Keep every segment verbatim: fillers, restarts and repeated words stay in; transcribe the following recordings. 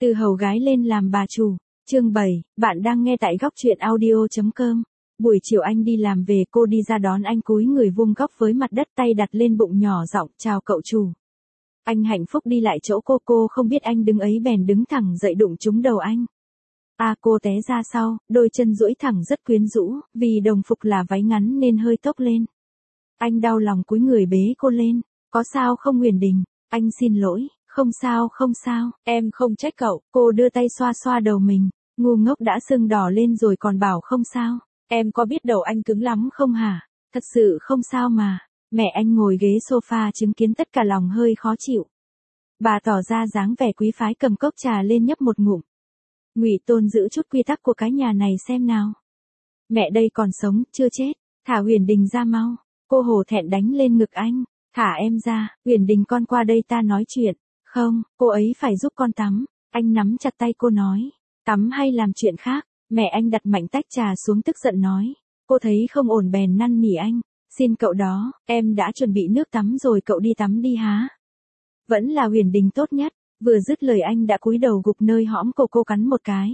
Từ hầu gái lên làm bà chủ. Chương bảy, bạn đang nghe tại góc truyện audio.com. Buổi chiều anh đi làm về, cô đi ra đón anh, cúi người vuông góc với mặt đất, tay đặt lên bụng nhỏ giọng chào cậu chủ. Anh hạnh phúc đi lại chỗ cô, cô không biết anh đứng ấy bèn đứng thẳng dậy đụng trúng đầu anh. À, cô té ra sau, đôi chân duỗi thẳng rất quyến rũ, vì đồng phục là váy ngắn nên hơi tốc lên. Anh đau lòng cúi người bế cô lên. Có sao không Huyền Đình? Anh xin lỗi. Không sao không sao, em không trách cậu. Cô đưa tay xoa xoa đầu mình. Ngu ngốc đã sưng đỏ lên rồi còn bảo không sao. Em có biết đầu anh cứng lắm không hả? Thật sự không sao mà. Mẹ anh ngồi ghế sofa chứng kiến tất cả lòng hơi khó chịu. Bà tỏ ra dáng vẻ quý phái cầm cốc trà lên nhấp một ngụm. Ngụy Tôn giữ chút quy tắc của cái nhà này xem nào. Mẹ đây còn sống, chưa chết. Thả Huyền Đình ra mau. Cô hổ thẹn đánh lên ngực anh. Thả em ra, Huyền Đình con qua đây ta nói chuyện. Không, cô ấy phải giúp con tắm. Anh nắm chặt tay cô nói. Tắm hay làm chuyện khác? Mẹ anh đặt mạnh tách trà xuống tức giận nói. Cô thấy không ổn bèn năn nỉ anh. Xin cậu đó, em đã chuẩn bị nước tắm rồi, cậu đi tắm đi há. Vẫn là Huyền Đình tốt nhất. Vừa dứt lời anh đã cúi đầu gục nơi hõm cô, cô cắn một cái.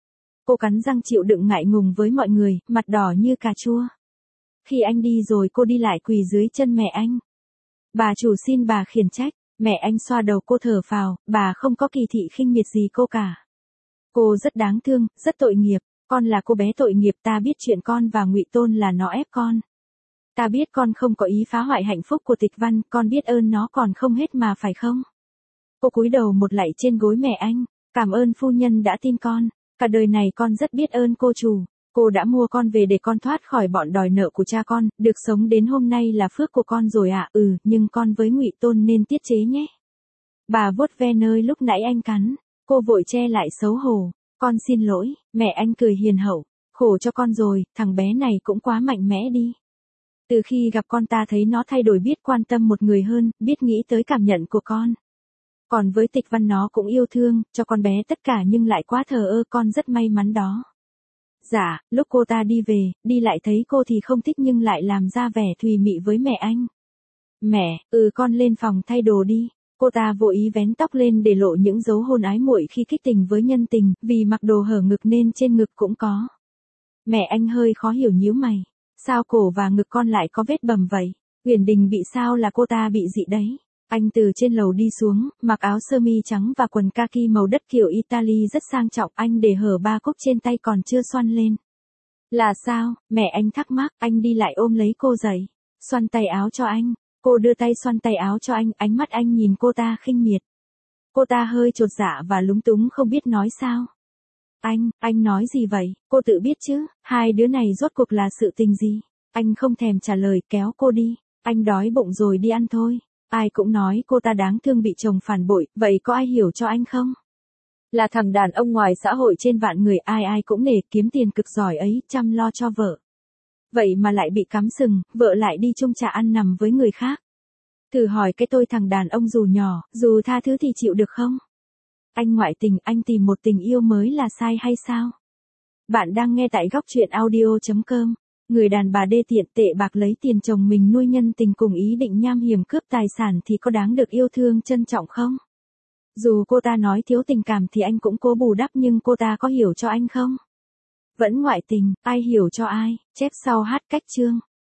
Cô cắn răng chịu đựng ngại ngùng với mọi người, mặt đỏ như cà chua. Khi anh đi rồi cô đi lại quỳ dưới chân mẹ anh. Bà chủ xin bà khiển trách. Mẹ anh xoa đầu cô thở phào, bà không có kỳ thị khinh miệt gì cô cả. Cô rất đáng thương, rất tội nghiệp, con là cô bé tội nghiệp, ta biết chuyện con và Ngụy Tôn là nó ép con. Ta biết con không có ý phá hoại hạnh phúc của Tịch Văn, con biết ơn nó còn không hết mà phải không? Cô cúi đầu một lạy trên gối mẹ anh, cảm ơn phu nhân đã tin con, cả đời này con rất biết ơn cô chủ. Cô đã mua con về để con thoát khỏi bọn đòi nợ của cha con, được sống đến hôm nay là phước của con rồi ạ. À? Ừ, nhưng con với Ngụy Tôn nên tiết chế nhé. Bà vuốt ve nơi lúc nãy anh cắn, cô vội che lại xấu hổ. Con xin lỗi, mẹ anh cười hiền hậu, khổ cho con rồi, thằng bé này cũng quá mạnh mẽ đi. Từ khi gặp con ta thấy nó thay đổi, biết quan tâm một người hơn, biết nghĩ tới cảm nhận của con. Còn với Tịch Văn nó cũng yêu thương, cho con bé tất cả nhưng lại quá thờ ơ, con rất may mắn đó. Dạ, lúc cô ta đi về, đi lại thấy cô thì không thích nhưng lại làm ra vẻ thùy mị với mẹ anh. Mẹ, ừ con lên phòng thay đồ đi. Cô ta vô ý vén tóc lên để lộ những dấu hôn ái muội khi kích tình với nhân tình, vì mặc đồ hở ngực nên trên ngực cũng có. Mẹ anh hơi khó hiểu nhíu mày. Sao cổ và ngực con lại có vết bầm vậy? Huyền Đình bị sao là cô ta bị dị đấy. Anh từ trên lầu đi xuống, mặc áo sơ mi trắng và quần kaki màu đất kiểu Italy rất sang trọng, anh để hở ba cúc trên tay còn chưa xoăn lên. Là sao? Mẹ anh thắc mắc, anh đi lại ôm lấy cô dậy, xoăn tay áo cho anh. Cô đưa tay xoăn tay áo cho anh, ánh mắt anh nhìn cô ta khinh miệt. Cô ta hơi chột dạ và lúng túng không biết nói sao. Anh, anh nói gì vậy? Cô tự biết chứ, hai đứa này rốt cuộc là sự tình gì? Anh không thèm trả lời, kéo cô đi. Anh đói bụng rồi, đi ăn thôi. Ai cũng nói cô ta đáng thương, bị chồng phản bội, vậy có ai hiểu cho anh không? Là thằng đàn ông ngoài xã hội trên vạn người, ai ai cũng nể, kiếm tiền cực giỏi ấy, chăm lo cho vợ. Vậy mà lại bị cắm sừng, vợ lại đi chung trà ăn nằm với người khác. Thử hỏi cái tôi thằng đàn ông dù nhỏ, dù tha thứ thì chịu được không? Anh ngoại tình, anh tìm một tình yêu mới là sai hay sao? Bạn đang nghe tại góc truyện audio.com. Người đàn bà đê tiện tệ bạc lấy tiền chồng mình nuôi nhân tình cùng ý định nham hiểm cướp tài sản thì có đáng được yêu thương trân trọng không? Dù cô ta nói thiếu tình cảm thì anh cũng cố bù đắp, nhưng cô ta có hiểu cho anh không? Vẫn ngoại tình, ai hiểu cho ai? Chép sau hát cách chương.